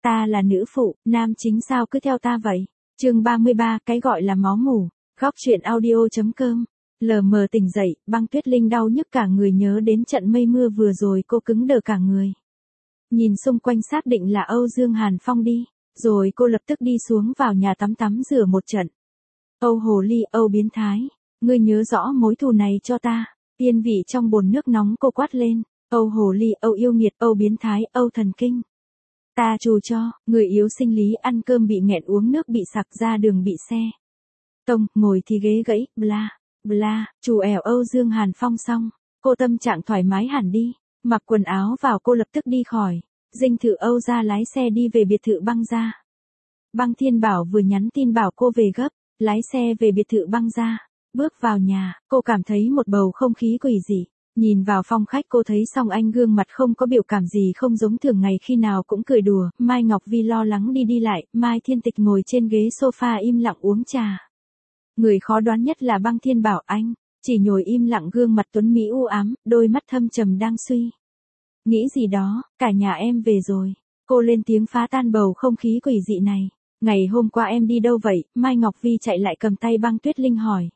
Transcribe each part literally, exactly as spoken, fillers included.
Ta là nữ phụ, nam chính sao cứ theo ta vậy? Chương ba mươi ba, cái gọi là máu mủ. Góc truyện audio.com. Lờ mờ tỉnh dậy, Băng Tuyết Linh đau nhức cả người nhớ đến trận mây mưa vừa rồi cô cứng đờ cả người. Nhìn xung quanh xác định là Âu Dương Hàn Phong đi, rồi cô lập tức đi xuống vào nhà tắm tắm rửa một trận. Âu hồ ly, Âu biến thái, ngươi nhớ rõ mối thù này cho ta. Tiên vị trong bồn nước nóng cô quát lên. Âu hồ ly, Âu yêu nghiệt, Âu biến thái, Âu thần kinh. Ta trù cho, người yếu sinh lý ăn cơm bị nghẹn uống nước bị sặc ra đường bị xe. Tông, ngồi thì ghế gãy, bla, bla, trù ẻo Âu Dương Hàn Phong xong, cô tâm trạng thoải mái hẳn đi, mặc quần áo vào cô lập tức đi khỏi, dinh thự Âu ra lái xe đi về biệt thự Băng gia. Băng Thiên Bảo vừa nhắn tin bảo cô về gấp, lái xe về biệt thự Băng gia, bước vào nhà, cô cảm thấy một bầu không khí quỷ dị. Nhìn vào phòng khách cô thấy Song Anh gương mặt không có biểu cảm gì không giống thường ngày khi nào cũng cười đùa, Mai Ngọc Vi lo lắng đi đi lại, Mai Thiên Tịch ngồi trên ghế sofa im lặng uống trà. Người khó đoán nhất là Băng Thiên Bảo anh, chỉ nhồi im lặng gương mặt tuấn mỹ u ám, đôi mắt thâm trầm đang suy nghĩ gì đó, cả nhà em về rồi. Cô lên tiếng phá tan bầu không khí quỷ dị này. Ngày hôm qua em đi đâu vậy? Mai Ngọc Vi chạy lại cầm tay Băng Tuyết Linh hỏi.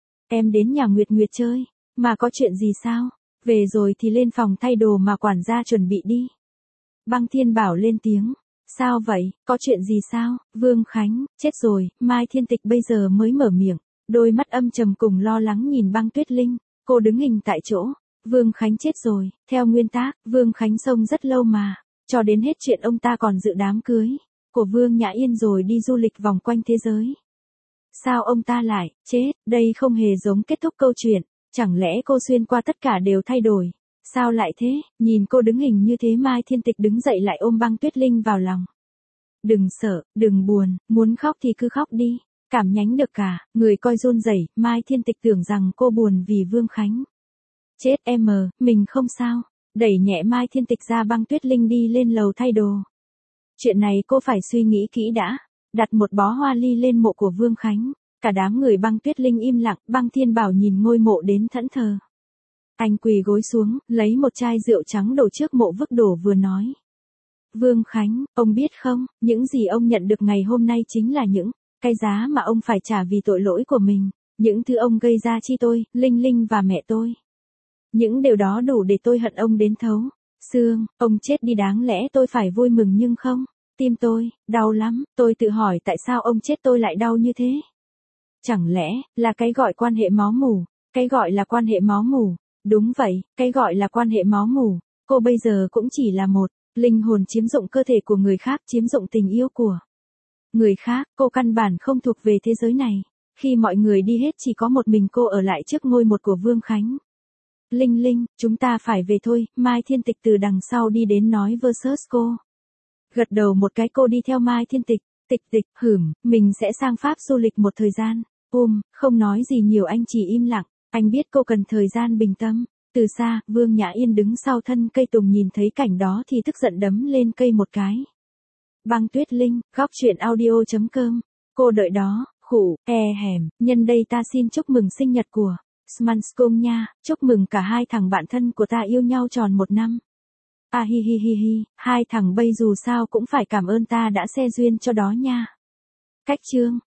Em đến nhà Nguyệt Nguyệt chơi. Mà có chuyện gì sao? Về rồi thì lên phòng thay đồ mà quản gia chuẩn bị đi. Băng Thiên Bảo lên tiếng. Sao vậy? Có chuyện gì sao? Vương Khánh, chết rồi. Mai Thiên Tịch bây giờ mới mở miệng. Đôi mắt âm trầm cùng lo lắng nhìn Băng Tuyết Linh. Cô đứng hình tại chỗ. Vương Khánh chết rồi. Theo nguyên tắc, Vương Khánh sống rất lâu mà. Cho đến hết chuyện ông ta còn dự đám cưới của Vương Nhã Yên rồi đi du lịch vòng quanh thế giới. Sao ông ta lại chết? Đây không hề giống kết thúc câu chuyện. Chẳng lẽ cô xuyên qua tất cả đều thay đổi? Sao lại thế? Nhìn cô đứng hình như thế Mai Thiên Tịch đứng dậy lại ôm Băng Tuyết Linh vào lòng. Đừng sợ, đừng buồn, muốn khóc thì cứ khóc đi. Cảm nhánh được cả, người coi run rẩy. Mai Thiên Tịch tưởng rằng cô buồn vì Vương Khánh chết em mờ, mình không sao. Đẩy nhẹ Mai Thiên Tịch ra, Băng Tuyết Linh đi lên lầu thay đồ. Chuyện này cô phải suy nghĩ kỹ đã. Đặt một bó hoa ly lên mộ của Vương Khánh. Cả đám người Băng Tuyết Linh im lặng, Băng Thiên Bảo nhìn ngôi mộ đến thẫn thờ. Anh quỳ gối xuống, lấy một chai rượu trắng đổ trước mộ vứt đổ vừa nói. Vương Khánh, ông biết không, những gì ông nhận được ngày hôm nay chính là những cái giá mà ông phải trả vì tội lỗi của mình. Những thứ ông gây ra chi tôi, Linh Linh và mẹ tôi. Những điều đó đủ để tôi hận ông đến thấu xương. Ông chết đi đáng lẽ tôi phải vui mừng nhưng không. Tim tôi, đau lắm, tôi tự hỏi tại sao ông chết tôi lại đau như thế. Chẳng lẽ, là cái gọi quan hệ máu mủ, cái gọi là quan hệ máu mủ, đúng vậy, cái gọi là quan hệ máu mủ, cô bây giờ cũng chỉ là một, linh hồn chiếm dụng cơ thể của người khác, chiếm dụng tình yêu của người khác, cô căn bản không thuộc về thế giới này, khi mọi người đi hết chỉ có một mình cô ở lại trước ngôi một của Vương Khánh. Linh Linh, chúng ta phải về thôi, Mai Thiên Tịch từ đằng sau đi đến nói versus cô. Gật đầu một cái cô đi theo Mai Thiên Tịch. Tịch tịch, hửm, mình sẽ sang Pháp du lịch một thời gian. Ôm, không nói gì nhiều anh chỉ im lặng. Anh biết cô cần thời gian bình tâm. Từ xa, Vương Nhã Yên đứng sau thân cây tùng nhìn thấy cảnh đó thì tức giận đấm lên cây một cái. Băng Tuyết Linh, góc truyện audio.com. Cô đợi đó, khủ, e hẻm, nhân đây ta xin chúc mừng sinh nhật của Smanskong nha, chúc mừng cả hai thằng bạn thân của ta yêu nhau tròn một năm. À hi hi hi hi, hai thằng bây dù sao cũng phải cảm ơn ta đã xe duyên cho đó nha. Cách chương.